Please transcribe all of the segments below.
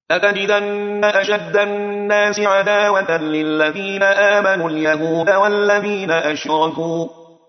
لتجدن أشد الناس عداوة للذين آمنوا اليهود والذين أشركوا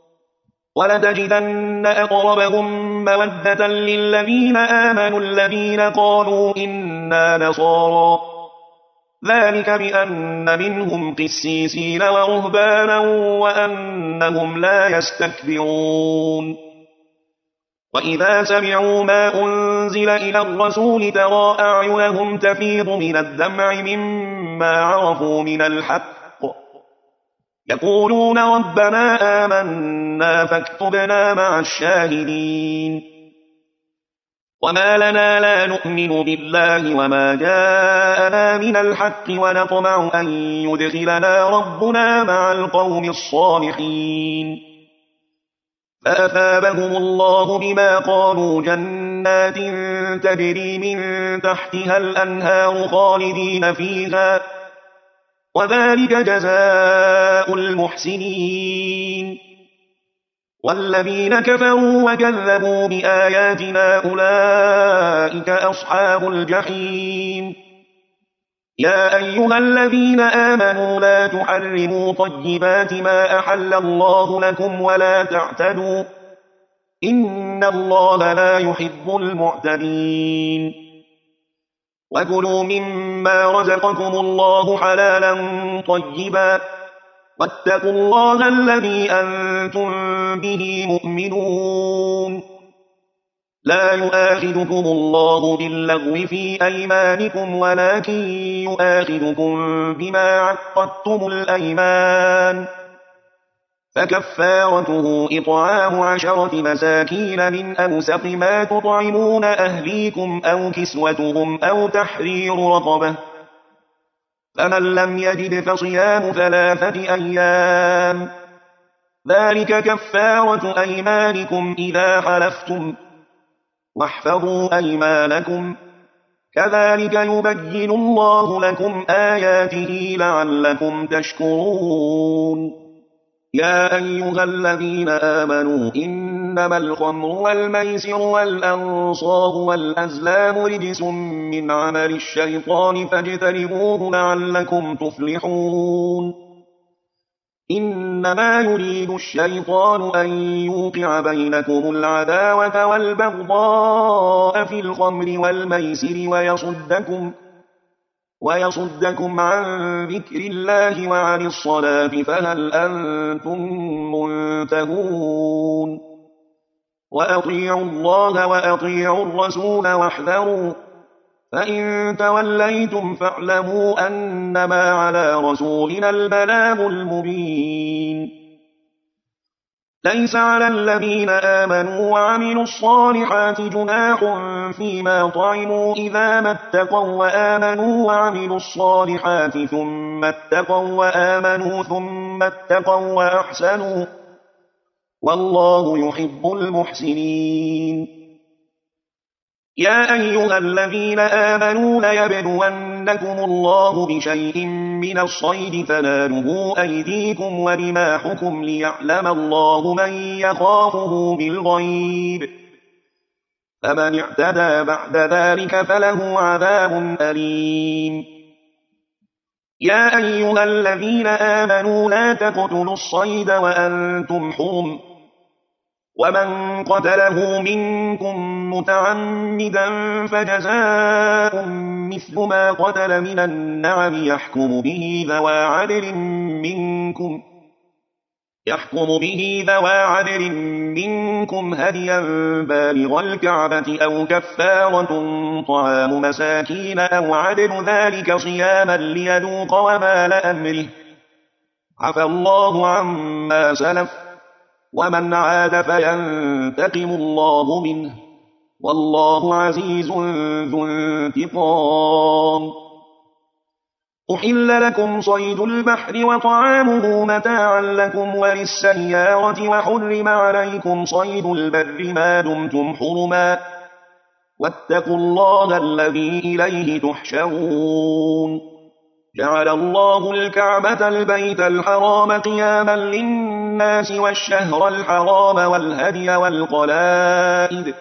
ولتجدن أقربهم مودة للذين آمنوا الذين قالوا إنا نصارى ذلك بأن منهم قسيسين ورهبانا وأنهم لا يستكبرون وإذا سمعوا ما أنزل إلى الرسول ترى أعينهم تفيض من الدمع مما عرفوا من الحق يقولون ربنا آمنا فاكتبنا مع الشاهدين وما لنا لا نؤمن بالله وما جاءنا من الحق ونطمع أن يدخلنا ربنا مع القوم الصالحين فأثابهم الله بما قالوا جنات تجري من تحتها الأنهار خالدين فيها وذلك جزاء المحسنين والذين كفروا وكذبوا بآياتنا أولئك أصحاب الجحيم يا أيها الذين آمنوا لا تحرموا طيبات ما أحل الله لكم ولا تعتدوا إن الله لا يحب المعتدين وكلوا مما رزقكم الله حلالا طيبا واتقوا الله الذي أنتم به مؤمنون لا يؤاخذكم الله باللغو في أيمانكم ولكن يؤاخذكم بما عقدتم الأيمان فكفارته إطعام 10 مساكين من أوسط ما تطعمون أهليكم أو كسوتهم أو تحرير رقبة فمن لم يجد فصيام 3 أيام ذلك كفارة أيمانكم إذا حلفتم واحفظوا أيمانكم كذلك يبين الله لكم آياته لعلكم تشكرون يا أيها الذين آمنوا إنما الخمر والميسر والأنصاب والأزلام رجس من عمل الشيطان فاجتنبوه لعلكم تفلحون إنما يريد الشيطان أن يوقع بينكم العداوة والبغضاء في الخمر والميسر ويصدكم عن ذكر الله وعن الصلاة فهل أنتم منتهون وأطيعوا الله وأطيعوا الرسول واحذروا فإن توليتم فاعلموا أنما على رسولنا البلاغ المبين ليس على الذين آمنوا وعملوا الصالحات جناح فيما طعموا إذا ما اتقوا وآمنوا وعملوا الصالحات ثم اتقوا وآمنوا ثم اتقوا وأحسنوا والله يحب المحسنين يا أيها الذين آمنوا ليبلونكم الله بشيء من الصيد تناله أيديكم ورماحكم ليعلم الله من يخافه بالغيب فمن اعتدى بعد ذلك فله عذاب أليم يا أيها الذين آمنوا لا تقتلوا الصيد وأنتم حرم ومن قتله منكم متعمدا فجزاء مثل ما قتل من النعم يحكم به ذوى عدل منكم هديا بالغ الكعبة أو كفارة طعام مساكين أو عدل ذلك صياما ليذوق وبال أمره عفى الله عما سلف ومن عاد فينتقم الله منه والله عزيز ذو انتقام أحل لكم صيد البحر وطعامه متاعا لكم وللسيارة وحرم عليكم صيد البر ما دمتم حرما واتقوا الله الذي إليه تحشرون جعل الله الكعبة البيت الحرام قياما للناس والشهر الحرام والهدي والقلائد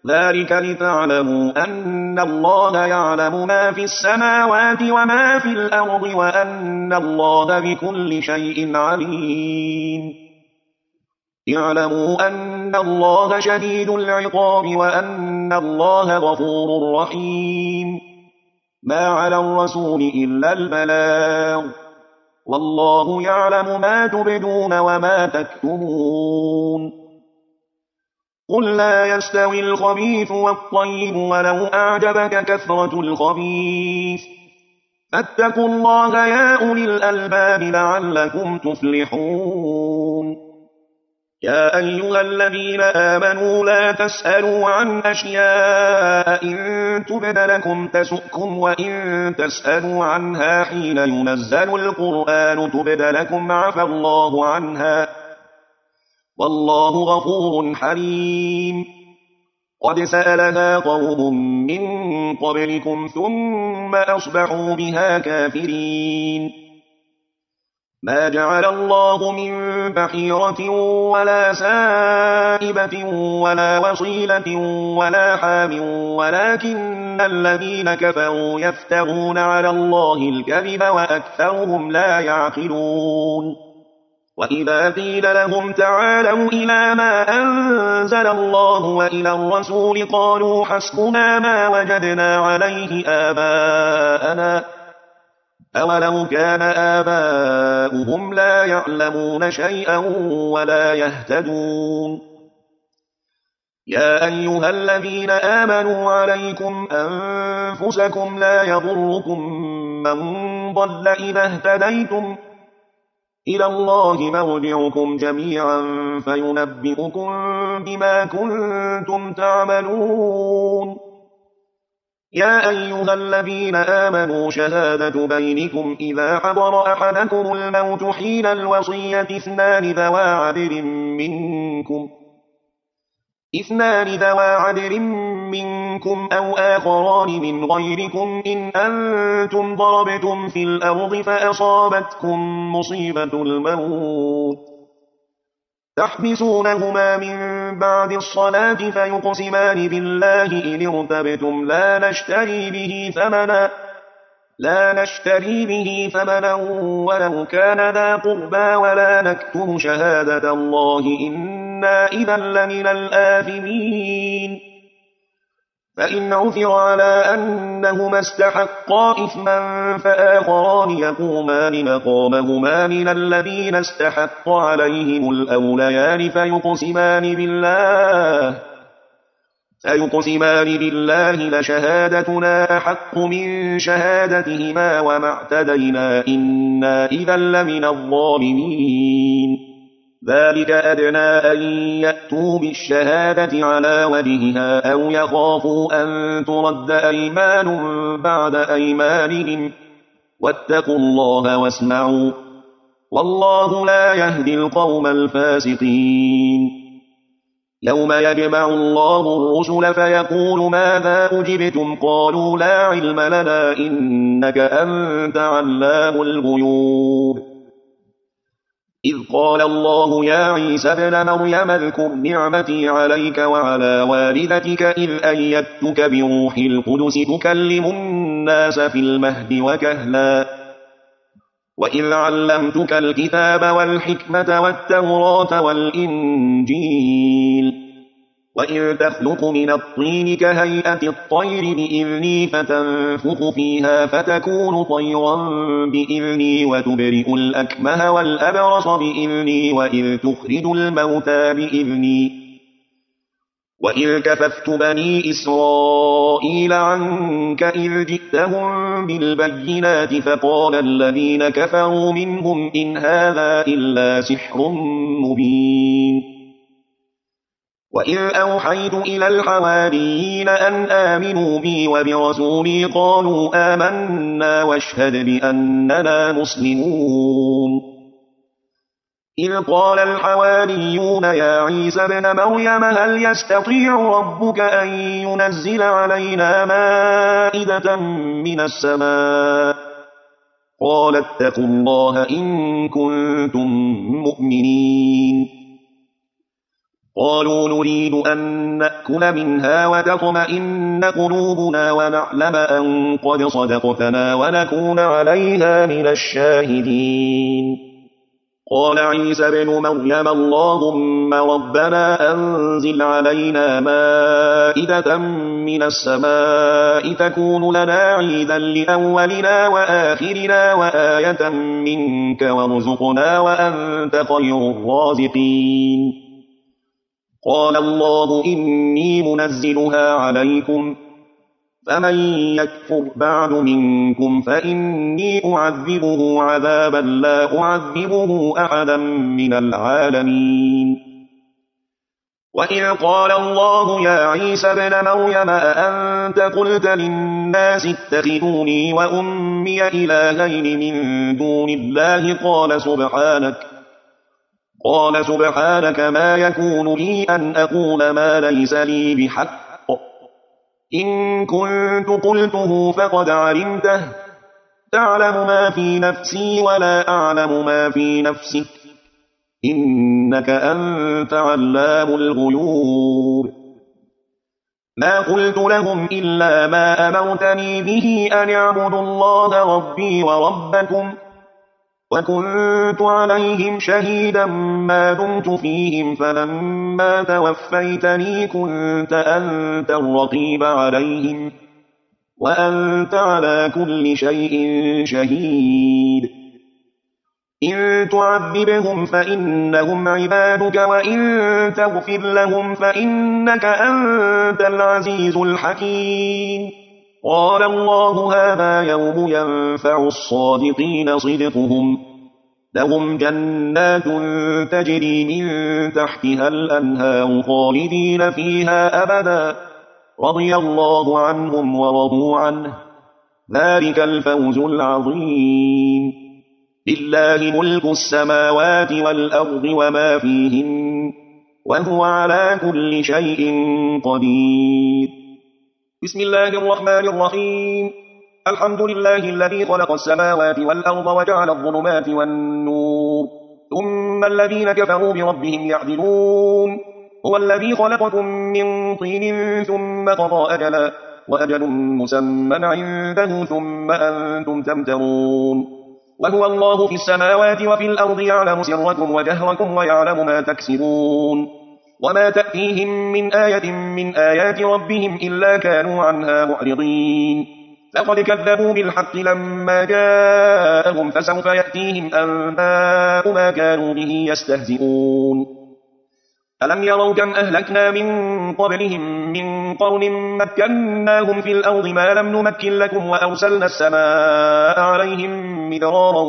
ذلك لتعلموا أن الله يعلم ما في السماوات وما في الأرض وأن الله بكل شيء عليم. اعلموا أن الله شديد العقاب وأن الله غفور رحيم. ما على الرسول إلا البلاغ، والله يعلم ما تبدون وما تكتمون. قل لا يستوي الخبيث والطيب ولو أعجبك كثرة الخبيث، فاتقوا الله يا أولي الألباب لعلكم تفلحون. يا أيها الذين آمنوا لا تسألوا عن أشياء إن تبد لكم تسؤكم وإن تسألوا عنها حين ينزل القرآن تبد لكم عفى الله عنها، والله غفور حليم. قد سألها قوم من قبلكم ثم أصبحوا بها كافرين. ما جعل الله من بحيرة ولا سائبة ولا وصيلة ولا حام ولكن الذين كفروا يفترون على الله الكذب وأكثرهم لا يعقلون. وإذا قيل لهم تعالوا إلى ما أنزل الله وإلى الرسول قالوا حسبنا ما وجدنا عليه آباءنا أولو كان آباؤهم لا يعلمون شيئا ولا يهتدون. يا أيها الذين آمنوا عليكم أنفسكم لا يضركم من ضل إذا اهتديتم، إلى الله مرجعكم جميعا فينبئكم بما كنتم تعملون. يا أيها الذين آمنوا شهادة بينكم إذا حضر أحدكم الموت حين الوصية اثنان ذوى عدل منكم أو آخران من غيركم إن أنتم ضربتم في الأرض فأصابتكم مصيبة الموت تحبسونهما من بعد الصلاة فيقسمان بالله إن ارتبتم لا نشتري به ثمنا ولو كان ذا قربى ولا نكتم شهادة الله إنا إذا لمن الآثمين. فإن عثر على أنهما استحقا إثما فآخران يقومان مقامهما من الذين استحق عليهم الأوليان فيقسمان بالله لشهادتنا أحق من شهادتهما وما اعتدينا إنا إذا لمن الظالمين. ذلك أدنى أن يأتوا بالشهادة على وجهها أو يخافوا أن ترد أيمان بعد أيمانهم واتقوا الله واسمعوا والله لا يهدي القوم الفاسقين. يوم يجمع الله الرسل فيقول ماذا أجبتم قالوا لا علم لنا إنك أنت علام الغيوب. إذ قال الله يا عيسى ابن مريم اذكر نعمتي عليك وعلى والدتك إذ أيدتك بروح القدس تكلم الناس في المهد وكهلا وإذ علمتك الكتاب والحكمة والتوراة والإنجيل وإذ تخلق من الطين كهيئة الطير بإذني فتنفخ فيها فتكون طيرا بإذني وتبرئ الأكمه والأبرص بإذني وإذ تخرج الموتى بإذني وإذ كففت بني إسرائيل عنك إذ جئتهم بالبينات فقال الذين كفروا منهم إن هذا إلا سحر مبين. وإذ أوحيت إلى الحواريين أن آمنوا بي وبرسولي قالوا آمنا واشهد بأننا مسلمون. إذ قال الحواريون يا عيسى ابن مريم هل يستطيع ربك أن ينزل علينا مائدة من السماء قال اتقوا الله إن كنتم مؤمنين. قالوا نريد أن نأكل منها وتطمئن قلوبنا ونعلم أن قد صدقتنا ونكون عليها من الشاهدين. قال عيسى بن مريم اللهم ربنا أنزل علينا مائدة من السماء تكون لنا عيدا لأولنا وآخرنا وآية منك وارزقنا وأنت خير الرازقين. قال الله إني منزلها عليكم فمن يكفر بعد منكم فإني أعذبه عذابا لا أعذبه أحدا من العالمين. وإذ قال الله يا عيسى ابن مريم أأنت قلت للناس اتخذوني وأمي إلهين من دون الله قال سبحانك ما يكون لي أن أقول ما ليس لي بحق إن كنت قلته فقد علمته تعلم ما في نفسي ولا أعلم ما في نفسك إنك أنت علام الغيوب. ما قلت لهم إلا ما أمرتني به أن اعبدوا الله ربي وربكم وكنت عليهم شهيدا ما دمت فيهم فلما توفيتني كنت أنت الرقيب عليهم وأنت على كل شيء شهيد. إن تعذبهم فإنهم عبادك وإن تغفر لهم فإنك أنت العزيز الحكيم. قال الله هذا يوم ينفع الصادقين صدقهم لهم جنات تجري من تحتها الأنهار خالدين فيها أبدا رضي الله عنهم ورضوا عنه ذلك الفوز العظيم. لله ملك السماوات والأرض وما فيهن وهو على كل شيء قدير. بسم الله الرحمن الرحيم. الحمد لله الذي خلق السماوات والأرض وجعل الظلمات والنور ثم الذين كفروا بربهم يعدلون. هو الذي خلقكم من طين ثم قضى أجلا وأجل مسمى عنده ثم أنتم تمترون. وهو الله في السماوات وفي الأرض يعلم سركم وجهركم ويعلم ما تكسبون. وما تأتيهم من آية من آيات ربهم إلا كانوا عنها معرضين. لقد كذبوا بالحق لما جاءهم فسوف يأتيهم أنباء ما كانوا به يستهزئون. ألم يروا كم أهلكنا من قبلهم من قرن مكناهم في الأرض ما لم نمكن لكم وأرسلنا السماء عليهم مدرارا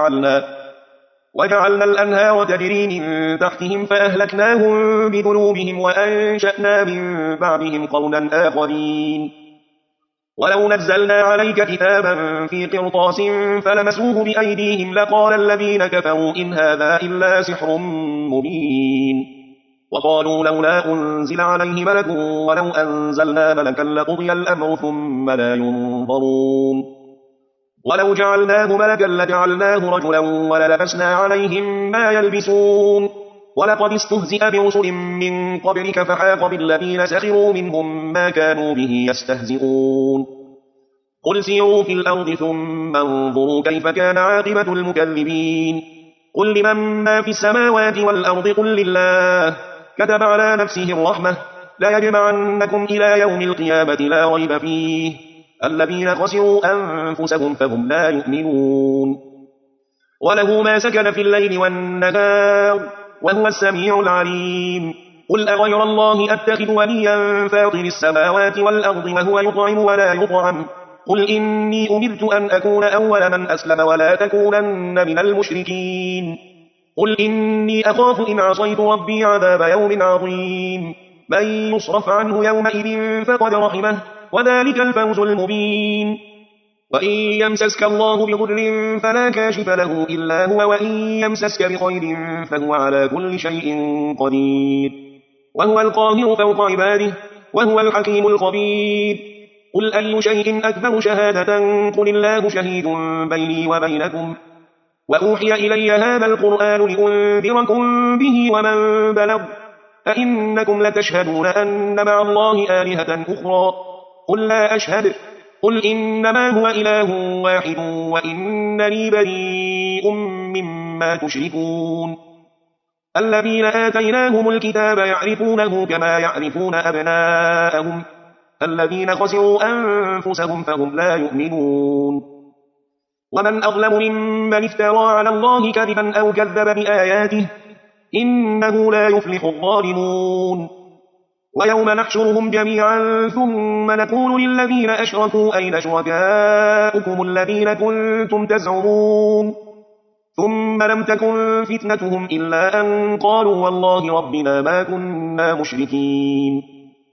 وجعلنا الأنهار تجري من تحتهم فأهلكناهم بذنوبهم وأنشأنا من بعدهم قرنا آخرين. ولو نزلنا عليك كتابا في قرطاس فلمسوه بأيديهم لقال الذين كفروا إن هذا إلا سحر مبين. وقالوا لولا أنزل عليه ملك ولو أنزلنا ملكا لقضي الأمر ثم لا ينظرون. ولو جعلناه ملكا لجعلناه رجلا وللبسنا عليهم ما يلبسون. ولقد استهزئ برسل من قبلك فحاق بالذين سخروا منهم ما كانوا به يستهزئون. قل سيروا في الأرض ثم انظروا كيف كان عاقبة المكذبين. قل لمن ما في السماوات والأرض قل لله كتب على نفسه الرحمة لا يجمعنكم إلى يوم القيامة لا ريب فيه الذين خسروا أنفسهم فهم لا يؤمنون. وله ما سكن في الليل والنهار وهو السميع العليم. قل أغير الله أتخذ وليا فاطر السماوات والأرض وهو يطعم ولا يطعم قل إني أمرت أن أكون أول من أسلم ولا تكونن من المشركين. قل إني أخاف إن عصيت ربي عذاب يوم عظيم. من يصرف عنه يومئذ فقد رحمه وذلك الفوز المبين. وإن يمسسك الله بضر فلا كاشف له إلا هو وإن يمسسك بخير فهو على كل شيء قدير. وهو القاهر فوق عباده وهو الحكيم الخبير. قل أي شيء أكبر شهادة قل الله شهيد بيني وبينكم وأوحي إلي هذا القرآن لأنذركم به ومن بلغ أئنكم لتشهدون أن مع الله آلهة أخرى قل لا أشهد قل إنما هو إله واحد وإنني بريء مما تشركون الذين آتيناهم الكتاب يعرفونه كما يعرفون أبناءهم الذين خسروا أنفسهم فهم لا يؤمنون ومن أظلم ممن افترى على الله كذبا أو كذب بآياته إنه لا يفلح الظالمون ويوم نحشرهم جميعا ثم نقول للذين أشركوا أين شركاؤكم الذين كنتم تزعمون ثم لم تكن فتنتهم إلا أن قالوا والله ربنا ما كنا مشركين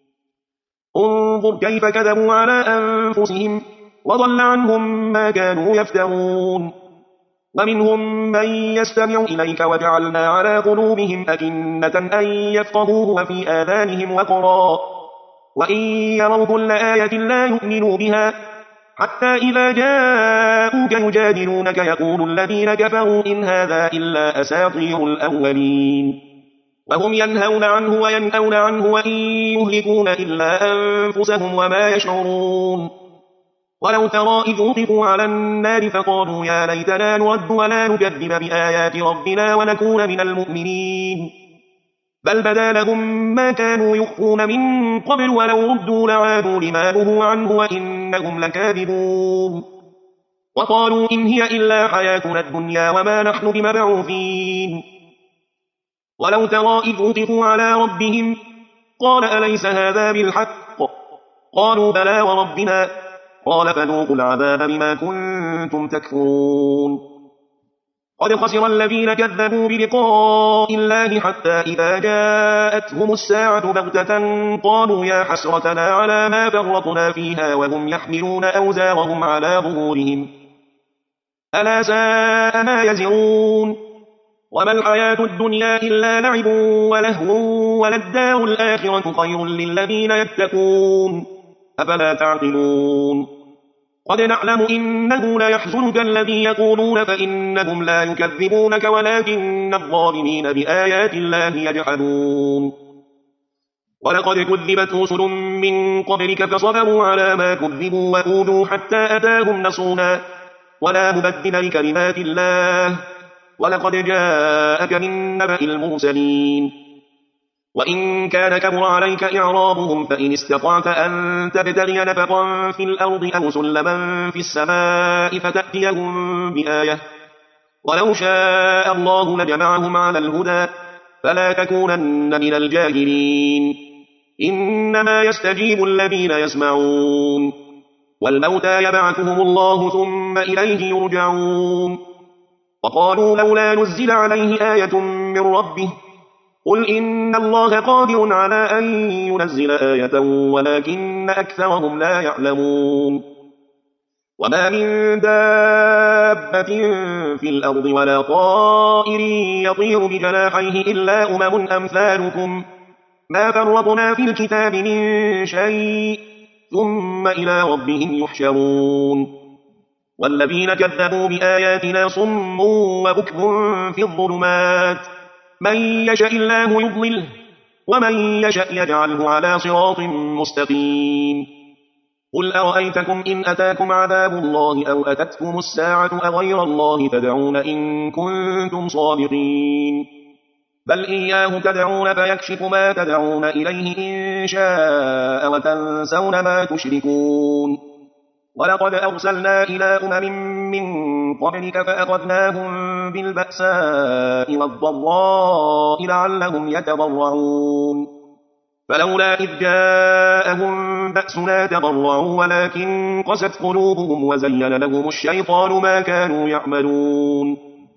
انظر كيف كذبوا على أنفسهم وضل عنهم ما كانوا يفترون ومنهم من يستمع إليك وجعلنا على قلوبهم أكنة أن يفقهوه وفي آذانهم وقرا وإن يروا كل آية لا يؤمنوا بها حتى إذا جاءوك يجادلونك يقول الذين كفروا إن هذا إلا أساطير الأولين وهم ينهون عنه وينأون عنه وإن يهلكون إلا أنفسهم وما يشعرون ولو ترى إذ وقفوا على النار فقالوا يا ليتنا نرد ولا نكذب بآيات ربنا ونكون من المؤمنين بل بدا لهم ما كانوا يخفون من قبل ولو ردوا لعادوا لما نهوا عنه وإنهم لكاذبون وقالوا إن هي إلا حياتنا الدنيا وما نحن بمبعوثين ولو ترى إذ وقفوا على ربهم قال أليس هذا بالحق قالوا بلى وربنا قال فذوقوا العذاب بما كنتم تكفرون قد خسر الذين كذبوا بلقاء الله حتى إذا جاءتهم الساعة بغتة قالوا يا حسرتنا على ما فرطنا فيها وهم يحملون أوزارهم على ظهورهم ألا ساء ما يزرون وما الحياة الدنيا إلا لعب ولهو وللدار الآخرة خير للذين يتقون أفلا تعقلون قد نعلم إنه ليحزنك الذي يقولون فإنهم لا يكذبونك ولكن الظالمين بآيات الله يجحدون ولقد كذبت رسل من قبلك فصبروا على ما كذبوا وأوذوا حتى أتاهم نصرنا ولا مبدل لكلمات الله ولقد جاءك من نبأ المرسلين وإن كان كبر عليك إعراضهم فإن استطعت أن تبتغي نفقا في الأرض أو سلما في السماء فتأتيهم بآية ولو شاء الله لجمعهم على الهدى فلا تكونن من الجاهلين إنما يستجيب الذين يسمعون والموتى يبعثهم الله ثم إليه يرجعون وقالوا لولا نزل عليه آية من ربه قل إن الله قادر على أن ينزل آية ولكن أكثرهم لا يعلمون وما من دابة في الأرض ولا طائر يطير بجناحيه إلا أمم أمثالكم ما فرطنا في الكتاب من شيء ثم إلى ربهم يحشرون والذين كذبوا بآياتنا صم وبكم في الظلمات من يشاء الله يضلله ومن يشاء يجعله على صراط مستقيم قل أرأيتكم إن أتاكم عذاب الله أو أتتكم الساعة أغير الله تدعون إن كنتم صادقين بل إياه تدعون فيكشف ما تدعون إليه إن شاء وتنسون ما تشركون ولقد أرسلنا إلى أمم من قبلك فأخذناهم بالبأساء والضراء لعلهم يتضرعون فلولا إذ جاءهم بأسنا تضرعوا ولكن قست قلوبهم وزين لهم الشيطان ما كانوا يعملون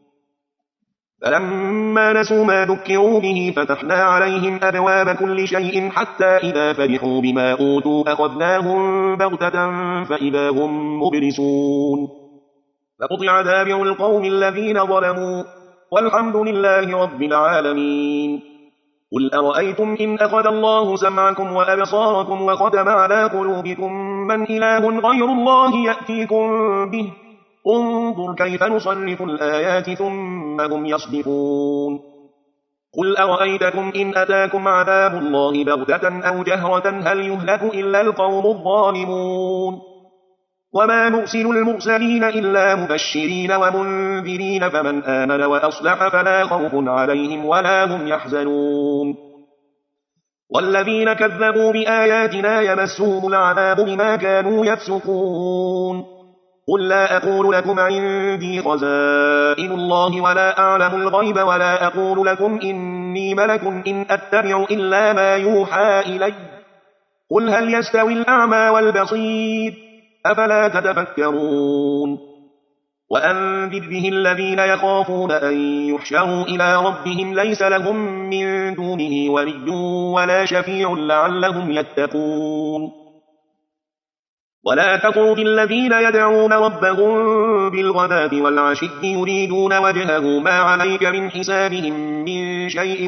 فلما نسوا ما ذكروا به فتحنا عليهم أبواب كل شيء حتى إذا فرحوا بما أوتوا أخذناهم بغتة فإذا هم مبلسون فقطع دابر القوم الذين ظلموا والحمد لله رب العالمين قل أرأيتم إن أخذ الله سمعكم وأبصاركم وختم على قلوبكم من إله غير الله يأتيكم به انظر كيف نصرف الآيات ثم هم يصدقون قل أرأيتكم إن أتاكم عذاب الله بغتة أو جهرة هل يهلك إلا القوم الظالمون وما نرسل المرسلين إلا مبشرين ومنذرين فمن آمن وأصلح فلا خوف عليهم ولا هم يحزنون والذين كذبوا بآياتنا يمسهم العذاب بما كانوا يفسقون قل لا أقول لكم عندي خزائن الله ولا أعلم الغيب ولا أقول لكم إني ملك إن أتبع إلا ما يوحى إلي قل هل يستوي الأعمى والبصير أفلا تتفكرون وأنذر به الذين يخافون أن يحشروا إلى ربهم ليس لهم من دونه ولي ولا شفيع لعلهم يتقون ولا تطرد الذين يدعون ربهم بالغداة والعشي يريدون وجهه ما عليك من حسابهم من شيء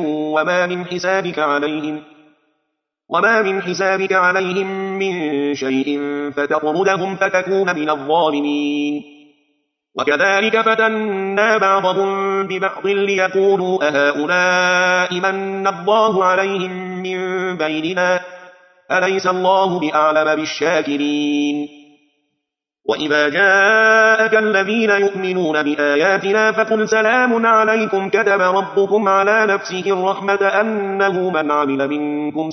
وما من حسابك عليهم من شيء فتطردهم فتكون من الظالمين وكذلك فتنا بعضهم ببعض ليقولوا أهؤلاء من الله عليهم من بيننا أليس الله بأعلم بالشاكرين وإذا جاءك الذين يؤمنون بآياتنا فقل سلام عليكم كتب ربكم على نفسه الرحمة أنه من عمل منكم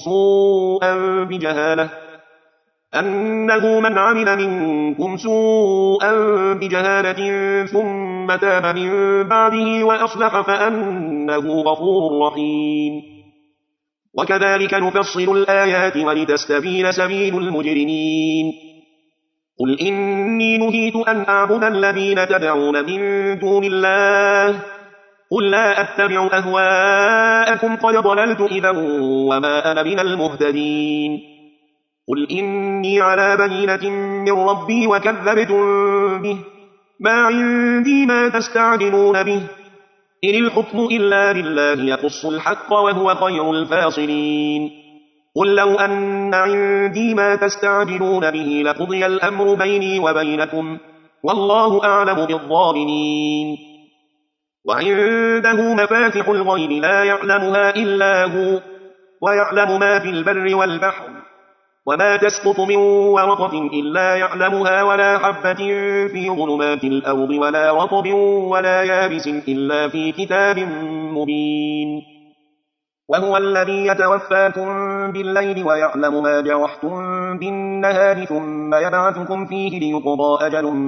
سوءا بجهالة ثم تاب من بعده وأصلح فأنه غفور رحيم وكذلك نفصل الآيات ولتستبين سبيل المجرمين قل إني نهيت أن أعبد الذين تدعون من دون الله قل لا أتبع أهواءكم قد ضللت إذا وما أنا من المهتدين قل إني على بينة من ربي وكذبتم به ما عندي ما تستعجلون به إن الحكم إلا لله يقص الحق وهو خير الفاصلين قل لو أن عندي ما تستعجلون به لقضي الأمر بيني وبينكم والله أعلم بالظالمين وعنده مفاتح الغيب لا يعلمها إلا هو ويعلم ما في البر والبحر وما تسقط من ورقة إلا يعلمها ولا حبة في ظلمات الأرض ولا رطب ولا يابس إلا في كتاب مبين وهو الذي يتوفاكم بالليل ويعلم ما جرحتم بالنهار ثم يبعثكم فيه ليقضى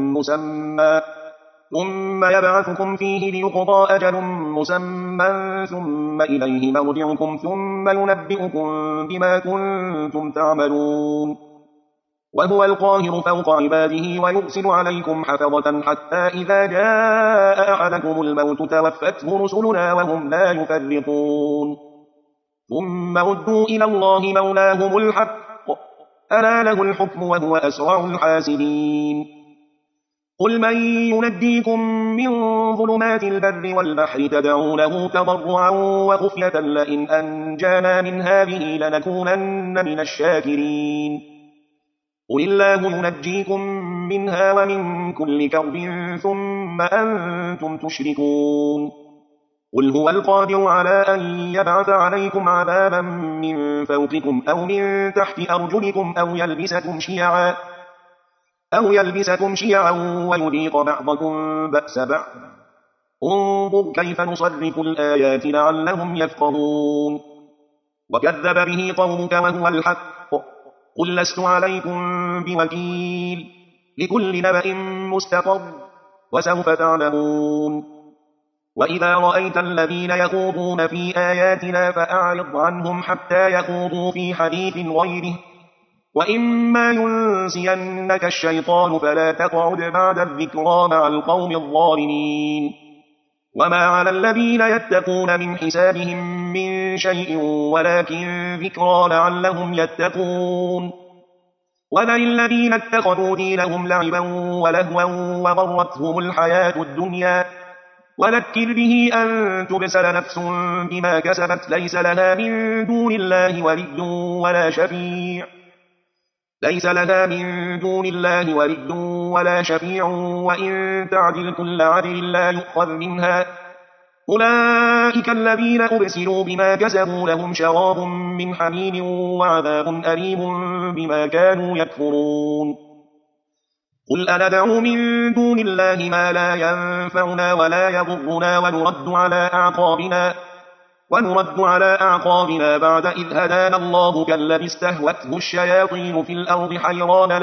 أجل مسمى ثم إليه مرجعكم ثم ينبئكم بما كنتم تعملون وهو القاهر فوق عباده ويرسل عليكم حفظة حتى إذا جاء أحدكم الموت توفته رسلنا وهم لا يفرطون ثم ردوا إلى الله مولاهم الحق ألا له الحكم وهو أسرع الحاسبين قل من ينجيكم من ظلمات البر والبحر تدعونه تضرعا وخفية لئن أنجانا من هذه لنكونن من الشاكرين قل الله ينجيكم منها ومن كل كرب ثم أنتم تشركون قل هو القادر على أن يبعث عليكم عذابا من فوقكم أو من تحت أرجلكم أو يلبسكم شيعا ويذيق بعضكم بأس بعض انظر كيف نصرف الآيات لعلهم يفقهون وكذب به قومك وهو الحق قل لست عليكم بوكيل لكل نبأ مستقر وسوف تعلمون وإذا رأيت الذين يخوضون في آياتنا فأعرض عنهم حتى يخوضوا في حديث غيره وإما ينسينك الشيطان فلا تقعد بعد الذكرى مع القوم الظالمين وما على الذين يتقون من حسابهم من شيء ولكن ذكرى لعلهم يتقون وذل الذين اتخذوا دينهم لعبا ولهوا وغرتهم الحياة الدنيا وذكر به أن تبسل نفس بما كسبت ليس لها من دون الله ولي ولا شفيع وإن تعدل كل عدل لا يؤخذ منها أولئك الذين أبسلوا بما كسبوا لهم شراب من حميم وعذاب أليم بما كانوا يكفرون قل أندعو من دون الله ما لا ينفعنا ولا يضرنا ونرد على أعقابنا بعد إذ هدانا الله كالذي استهوته الشياطين في الأرض حيران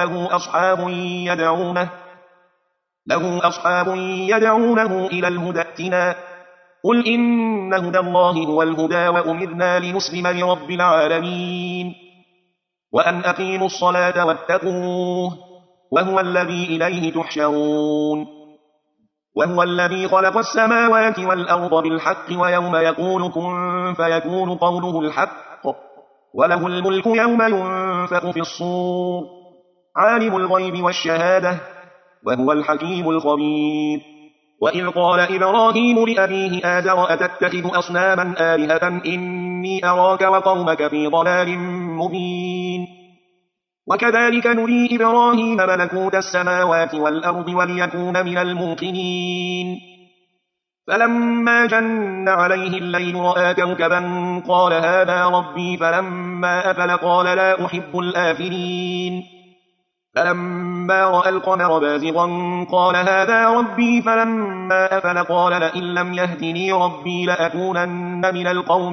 له أصحاب يدعونه إلى الهدى ائتنا قل إن هدى الله هو الهدى وأمرنا لنسلم لرب العالمين وأن أقيموا الصلاة واتقوه وهو الذي إليه تحشرون وهو الذي خلق السماوات والأرض بالحق ويوم يقول كن فيكون قوله الحق وله الملك يوم ينفخ في الصور عالم الغيب والشهادة وهو الحكيم الخبير وإذ قال إبراهيم لأبيه آزر أتتخذ أصناما آلهة إني أراك وقومك في ضلال مبين وكذلك نري إبراهيم ملكوت السماوات والأرض وليكون من الموقنين فلما جن عليه الليل رأى كوكبا قال هذا ربي فلما أفل قال لا أحب الآفلين فلما رأى القمر بازغا قال هذا ربي فلما أفل قال لئن لم يهدني ربي لأكونن من القوم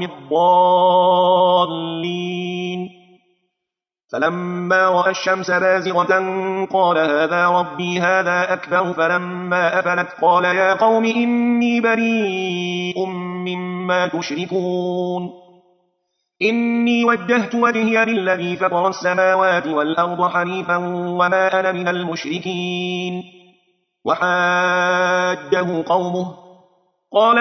الضالين فلما رأى الشمس بازغة قال هذا ربي هذا أكبر فلما أفلت قال يا قوم إني بريء مما تشركون إني وجهت وجهي للذي فطر السماوات والأرض حنيفا وما أنا من المشركين وحاجه قومه قال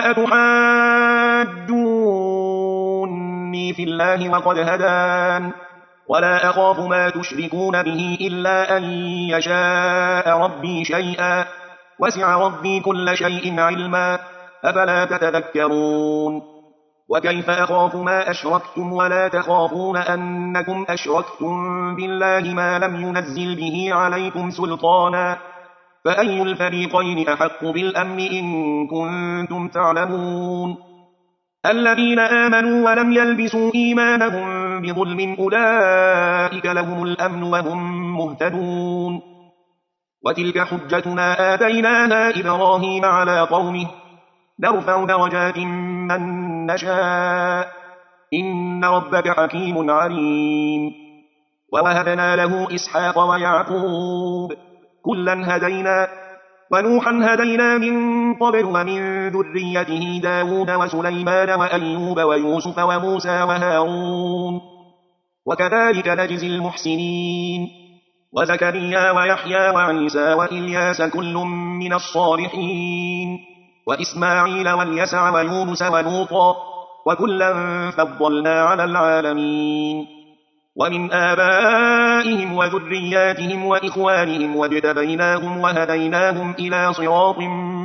أتحاجوني في الله وقد هدان ولا أخاف ما تشركون به إلا أن يشاء ربي شيئا وسع ربي كل شيء علما أفلا تتذكرون وكيف أخاف ما أشركتم ولا تخافون أنكم أشركتم بالله ما لم ينزل به عليكم سلطانا فأي الفريقين أحق بالأمن إن كنتم تعلمون الذين آمنوا ولم يلبسوا إيمانهم بظلم أولئك لهم الأمن وهم مهتدون وتلك حجتنا آتيناها إبراهيم على قومه نرفع درجات من نشاء إن ربك حكيم عليم ووهبنا له إسحاق ويعقوب كلا هدينا ونوحا هدينا من قبل ومن ذريته داود وسليمان وأيوب ويوسف وموسى وهارون وكذلك نجزي المحسنين وزكريا ويحيى وعيسى وإلياس كل من الصالحين وإسماعيل واليسع ويونس ولوطا وكلا فضلنا على العالمين ومن آبائهم وذرياتهم وإخوانهم واجتبيناهم وهديناهم إلى صراط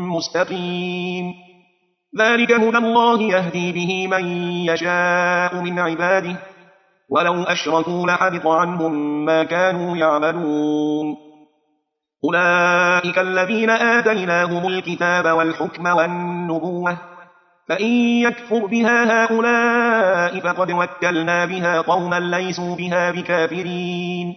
مستقيم ذلك هدى الله يهدي به من يشاء من عباده ولو أشركوا لحبط عنهم ما كانوا يعملون أولئك الذين آتيناهم الكتاب والحكم والنبوة فإن يكفر بها هؤلاء فقد وكلنا بها قوما ليسوا بها بكافرين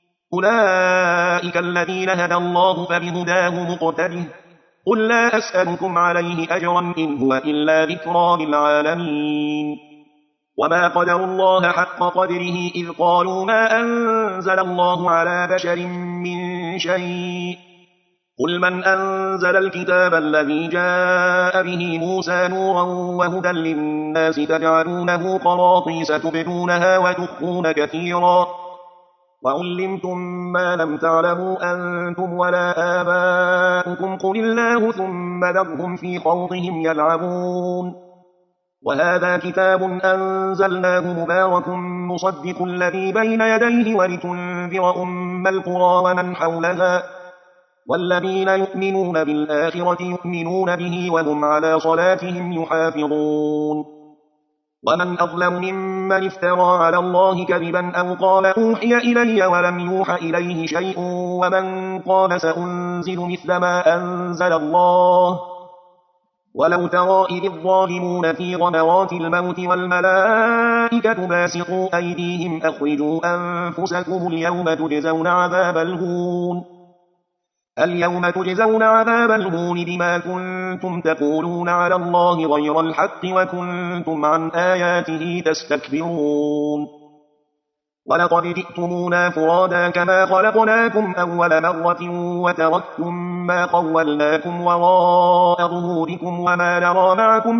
أولئك الذين هدى الله فبهداه مقتده قل لا أسألكم عليه أجرا إن هو إلا ذكرى للعالمين وما قدروا الله حق قدره إذ قالوا ما أنزل الله على بشر من شيء قل من أنزل الكتاب الذي جاء به موسى نورا وهدى للناس تجعلونه قراطيس تبدونها وتخفون كثيرا وعلمتم ما لم تعلموا أنتم ولا آباؤكم قل الله ثم ذرهم في خوضهم يلعبون وهذا كتاب أنزلناه مبارك مصدق الذي بين يديه ولتنذر أم القرى ومن حولها والذين يؤمنون بالآخرة يؤمنون به وهم على صلاتهم يحافظون ومن أظلم ممن افترى على الله كذبا أو قال أوحي إلي ولم يوح إليه شيء ومن قال سأنزل مثل ما أنزل الله ولو ترى إذ الظالمون في غمرات الموت والملائكة باسطوا أيديهم أخرجوا أنفسكم اليوم تجزون عذاب الهون بما كنتم تقولون على الله غير الحق وكنتم عن آياته تستكبرون ولقد جئتمونا فرادا كما خلقناكم أول مرة وتركتم ما خولناكم وراء ظهوركم وما نرى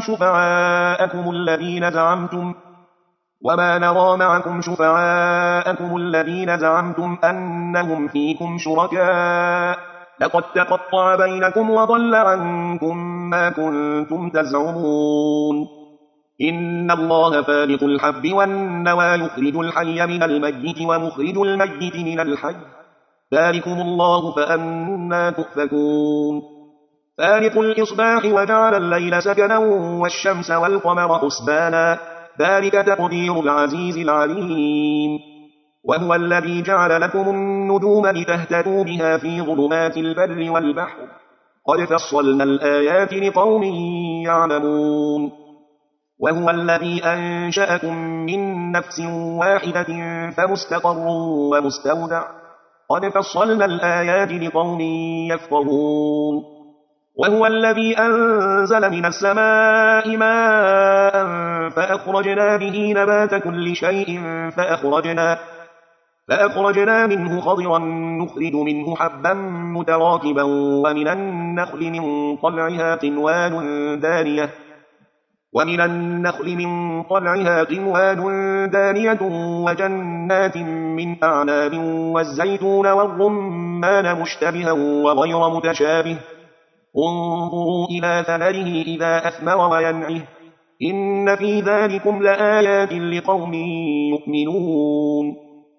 معكم شفعاءكم الذين زعمتم أنهم فيكم شركاء لقد تقطع بينكم وضل عنكم ما كنتم تزعمون إن الله فالق الحب والنوى يخرج الحي من الميت ومخرج الميت من الحي ذلكم الله فأنى تؤفكون فالق الإصباح وجعل الليل سكنا والشمس والقمر حسبانا ذلك تقدير العزيز العليم وهو الذي جعل لكم النجوم لتهتدوا بها في ظلمات البر والبحر قد فصلنا الآيات لقوم يعلمون وهو الذي أنشأكم من نفس واحدة فمستقر ومستودع قد فصلنا الآيات لقوم يفقهون وهو الذي أنزل من السماء ماء فأخرجنا به نبات كل شيء فأخرجنا منه خضرا نخرج منه حبا متراكبا ومن النخل من طلعها قنوان دانية وجنات من أعناب والزيتون والرمان مشتبها وغير متشابه انظروا إلى ثمره إذا أثمر وينعه إن في ذلكم لآيات لقوم يؤمنون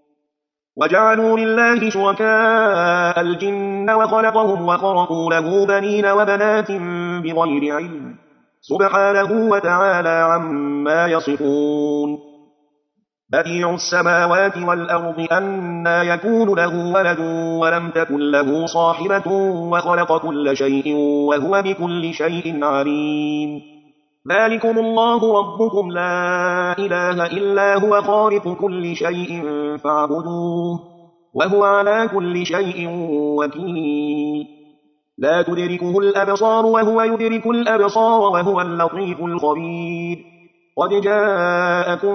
وجعلوا لله شركاء الجن وخلقهم وخرقوا له بنين وبنات بغير علم سبحانه وتعالى عما يصفون بديع السماوات والأرض أنى يكون له ولد ولم تكن له صاحبة وخلق كل شيء وهو بكل شيء عليم ذلكم الله ربكم لا إله إلا هو خالق كل شيء فاعبدوه وهو على كل شيء وكيل لا تدركه الأبصار وهو يدرك الأبصار وهو اللطيف الخبير قد جاءكم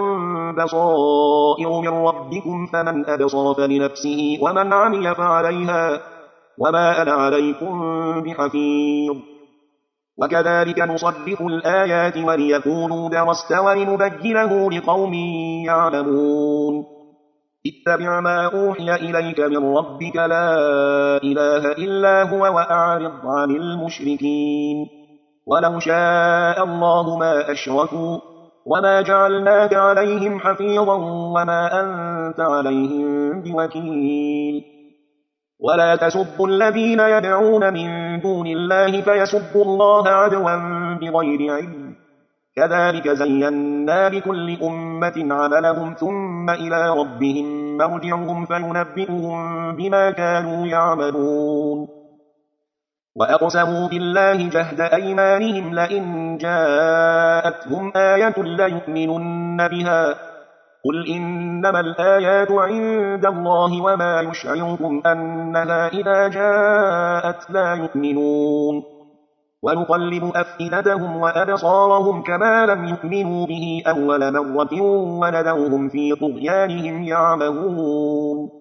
بصائر من ربكم فمن أبصر فلنفسه ومن عمي فعليها وما أنا عليكم بحفيظ وكذلك نصدق الآيات وليكونوا درست ولنبينه لقوم يعلمون اتبع ما أوحي إليك من ربك لا إله إلا هو وأعرض عن المشركين ولو شاء الله ما أشركوا وما جعلناك عليهم حفيظا وما أنت عليهم بوكيل ولا تسبوا الذين يدعون من دون الله فيسبوا الله عدوا بغير علم كذلك زينا لكل أمة عملهم ثم إلى ربهم مرجعهم فينبئهم بما كانوا يعملون وأقسموا بالله جهد أيمانهم لئن جاءتهم آية ليؤمنن بها قل إنما الآيات عند الله وما يشعركم أنها إذا جاءت لا يؤمنون ونقلب أفئدتهم وأبصارهم كما لم يؤمنوا به أول مرة وندعوهم في طغيانهم يعمهون